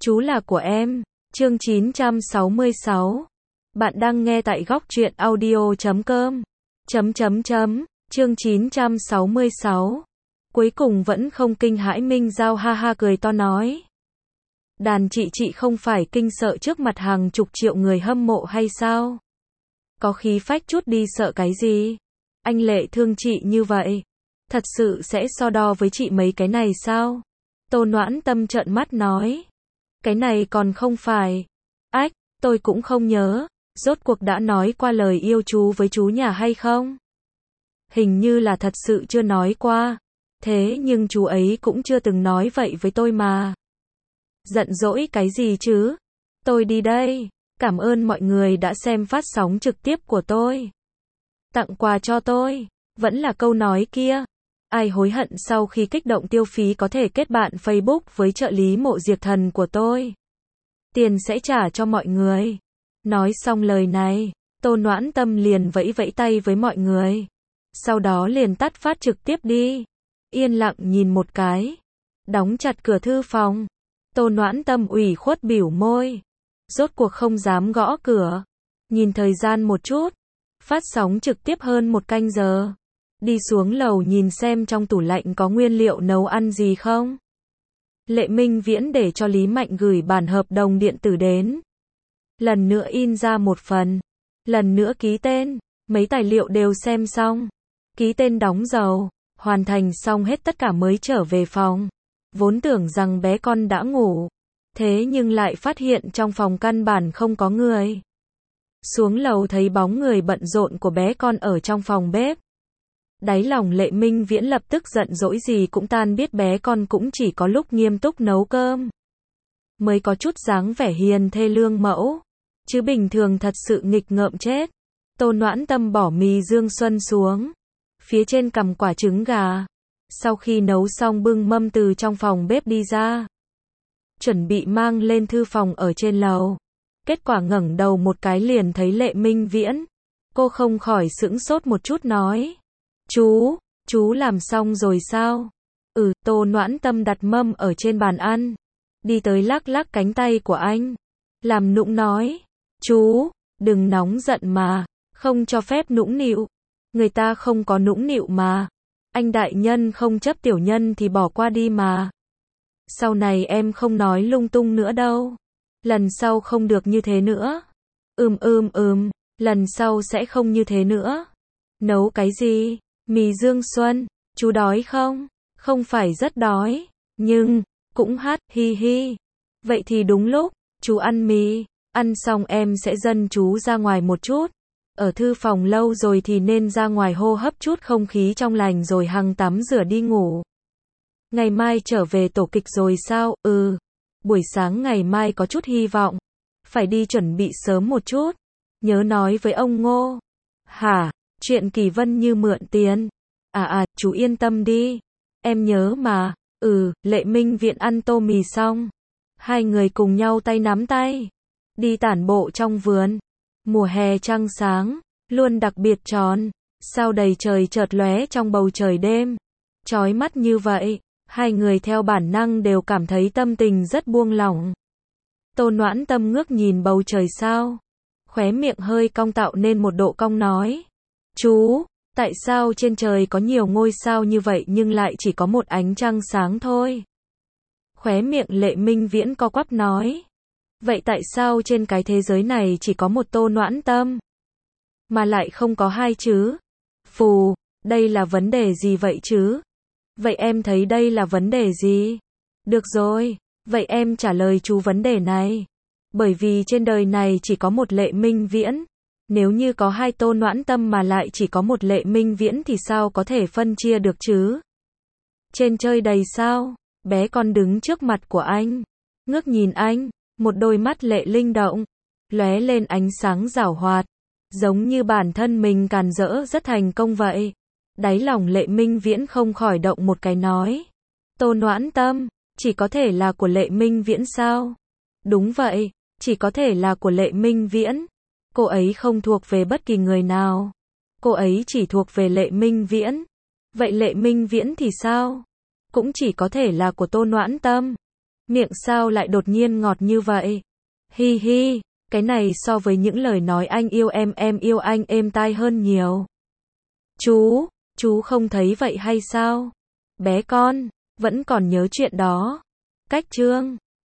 Chú là của em. Chương 966. Bạn đang nghe tại góc truyện audio.com. Chương 966. Cuối cùng vẫn không kinh hãi, Minh Giao ha ha cười to nói. Đàn chị không phải kinh sợ trước mặt hàng chục triệu người hâm mộ hay sao? Có khí phách chút đi, sợ cái gì? Anh Lệ thương chị như vậy, thật sự sẽ so đo với chị mấy cái này sao? Tô Noãn Tâm trợn mắt nói. Cái này còn không phải. Ách, tôi cũng không nhớ, rốt cuộc đã nói qua lời yêu chú với chú nhà hay không? Hình như là thật sự chưa nói qua. Thế nhưng chú ấy cũng chưa từng nói vậy với tôi mà. Giận dỗi cái gì chứ? Tôi đi đây. Cảm ơn mọi người đã xem phát sóng trực tiếp của tôi. Tặng quà cho tôi. Vẫn là câu nói kia. Ai hối hận sau khi kích động tiêu phí có thể kết bạn Facebook với trợ lý Mộ Diệt Thần của tôi. Tiền sẽ trả cho mọi người. Nói xong lời này, Tô Noãn Tâm liền vẫy vẫy tay với mọi người. Sau đó liền tắt phát trực tiếp đi. Yên lặng nhìn một cái. Đóng chặt cửa thư phòng. Tô Noãn Tâm ủy khuất bỉu môi. Rốt cuộc không dám gõ cửa. Nhìn thời gian một chút. Phát sóng trực tiếp hơn 1 canh giờ. Đi xuống lầu nhìn xem trong tủ lạnh có nguyên liệu nấu ăn gì không. Lệ Minh Viễn để cho Lý Mạnh gửi bản hợp đồng điện tử đến. Lần nữa in ra một phần. Lần nữa ký tên. Mấy tài liệu đều xem xong. Ký tên đóng dấu. Hoàn thành xong hết tất cả mới trở về phòng. Vốn tưởng rằng bé con đã ngủ. Thế nhưng lại phát hiện trong phòng căn bản không có người. Xuống lầu thấy bóng người bận rộn của bé con ở trong phòng bếp. Đáy lòng Lệ Minh Viễn lập tức giận dỗi gì cũng tan, biết bé con cũng chỉ có lúc nghiêm túc nấu cơm mới có chút dáng vẻ hiền thê lương mẫu, chứ bình thường thật sự nghịch ngợm chết. Tô Noãn Tâm bỏ mì Dương Xuân xuống, phía trên cầm quả trứng gà. Sau khi nấu xong bưng mâm từ trong phòng bếp đi ra, chuẩn bị mang lên thư phòng ở trên lầu. Kết quả ngẩng đầu một cái liền thấy Lệ Minh Viễn. Cô không khỏi sững sốt một chút nói. Chú làm xong rồi sao? Tô Noãn Tâm đặt mâm ở trên bàn ăn. Đi tới lắc lắc cánh tay của anh. Làm nũng nói. Chú, đừng nóng giận mà. Không cho phép nũng nịu. Người ta không có nũng nịu mà. Anh đại nhân không chấp tiểu nhân thì bỏ qua đi mà. Sau này em không nói lung tung nữa đâu. Lần sau không được như thế nữa. Lần sau sẽ không như thế nữa. Nấu cái gì? Mì Dương Xuân. Chú đói không? Không phải rất đói. Nhưng, cũng hi hi. Vậy thì đúng lúc, chú ăn mì. Ăn xong em sẽ dẫn chú ra ngoài một chút. Ở thư phòng lâu rồi thì nên ra ngoài hô hấp chút không khí trong lành rồi hằng tắm rửa đi ngủ. Ngày mai trở về tổ kịch rồi sao? Buổi sáng ngày mai có chút hy vọng. Phải đi chuẩn bị sớm một chút. Nhớ nói với ông Ngô. Hả? Chuyện Kỳ Vân Như mượn tiền. Chú yên tâm đi. Em nhớ mà. Lệ Minh Viễn ăn tô mì xong. Hai người cùng nhau tay nắm tay. Đi tản bộ trong vườn. Mùa hè trăng sáng. Luôn đặc biệt tròn. Sao đầy trời chợt lóe trong bầu trời đêm. Chói mắt như vậy. Hai người theo bản năng đều cảm thấy tâm tình rất buông lỏng. Tô Noãn Tâm ngước nhìn bầu trời sao. Khóe miệng hơi cong tạo nên một độ cong nói. Chú, tại sao trên trời có nhiều ngôi sao như vậy nhưng lại chỉ có một ánh trăng sáng thôi? Khóe miệng Lệ Minh Viễn co quắp nói. Vậy tại sao trên cái thế giới này chỉ có một Tô Noãn Tâm? Mà lại không có hai chứ? Phù, đây là vấn đề gì vậy chứ? Vậy em thấy đây là vấn đề gì? Được rồi, vậy em trả lời chú vấn đề này. Bởi vì trên đời này chỉ có một Lệ Minh Viễn. Nếu như có hai Tô Noãn Tâm mà lại chỉ có một Lệ Minh Viễn thì sao có thể phân chia được chứ? Trên chơi đầy sao? Bé con đứng trước mặt của anh. Ngước nhìn anh, một đôi mắt lệ linh động. Lóe lên ánh sáng giảo hoạt. Giống như bản thân mình càn rỡ rất thành công vậy. Đáy lòng Lệ Minh Viễn không khỏi động một cái nói. Tô Noãn Tâm, chỉ có thể là của Lệ Minh Viễn sao? Đúng vậy, chỉ có thể là của Lệ Minh Viễn. Cô ấy không thuộc về bất kỳ người nào. Cô ấy chỉ thuộc về Lệ Minh Viễn. Vậy Lệ Minh Viễn thì sao? Cũng chỉ có thể là của Tô Noãn Tâm. Miệng sao lại đột nhiên ngọt như vậy? Hi hi, cái này so với những lời nói anh yêu em yêu anh êm tai hơn nhiều. Chú không thấy vậy hay sao? Bé con, vẫn còn nhớ chuyện đó. Cách chương